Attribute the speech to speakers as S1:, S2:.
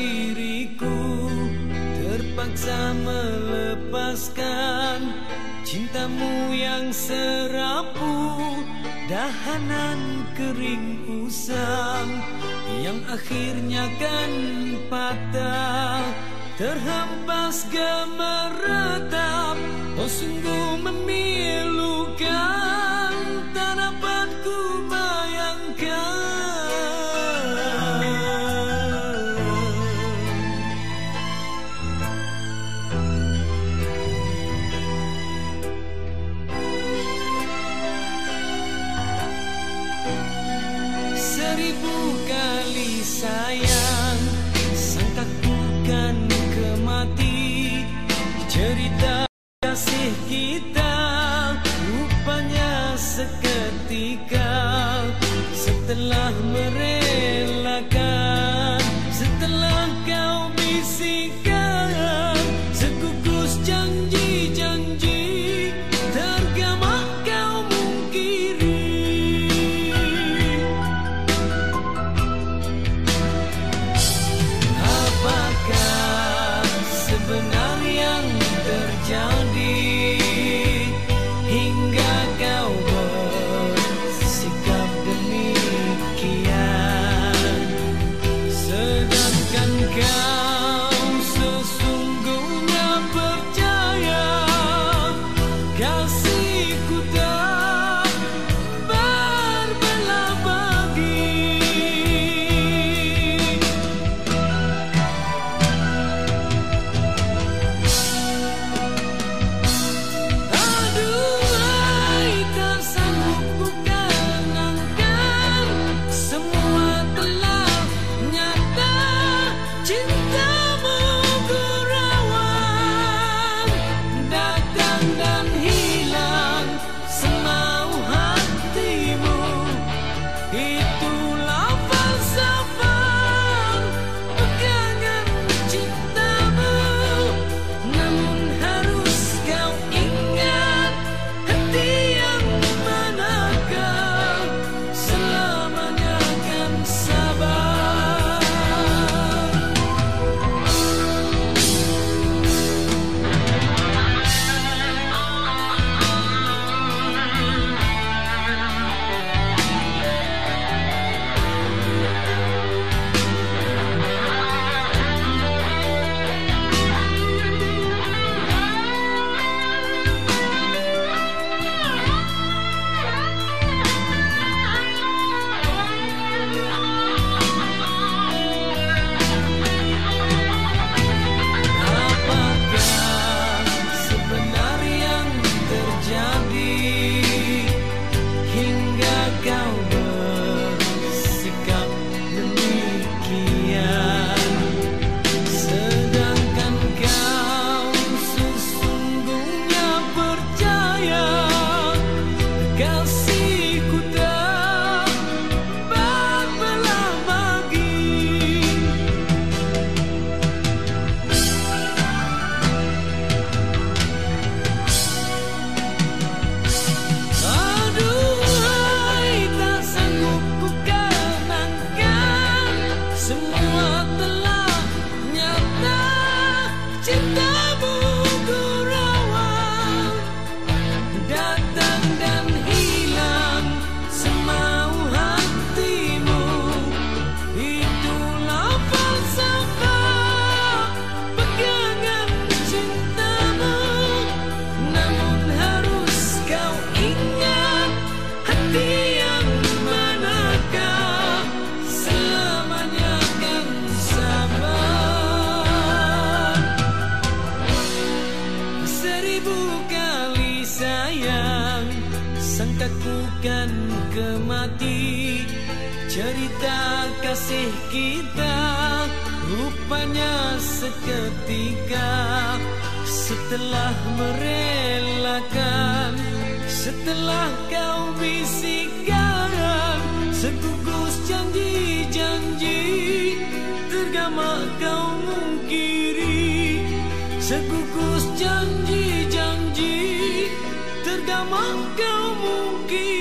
S1: diriku terpaksa melepaskan cintamu yang serapu, dahanan kering usang yang akhirnya kan patah, terhempas gemeretak. Oh sungguh memilukan, tak dapat ku bayangkan. Seribu kali sayang, sangka ku kan kemati. Cerita kasih kita rupanya seketika, setelah merelakan, setelah kau bisikan sekukus janji-janji, tergama kau mungkiri. Apakah sebenarnya yang terjadi hingga kau bersikap demikian, sedangkan kau sesungguhnya percaya kasihku tak berbelah bagi. Aduhai, tak sanggup ku kenangkan, semua telah nyata, cintamu ku rawat, datang dan hilang semau hatimu. Itulah falsafah pegangan cintamu, namun harus kau ingat, hati yang manakah selamanya kan sabar. Apakah sebenarnya yang terjadi hingga kau bersikap demikian, sedangkan kau sesungguhnya percaya kasihku tak berbelah bagi. Aduhai, tak sanggup ku kenangkan, semua telah nyata, cintamu ku rawat, datang dan hilang semau hatimu. Itulah falsafah pegangan cintamu, namun harus kau ingat, hati yang manakah selamanya kan sabar. Seribu kali sayang, sangka ku kan kemati. Cerita kasih kita rupanya seketika, setelah merelakan, setelah kau bisikan sekukus janji-janji, tergama kau mungkiri. Sekukus janji-janji, tergama kau mungkiri.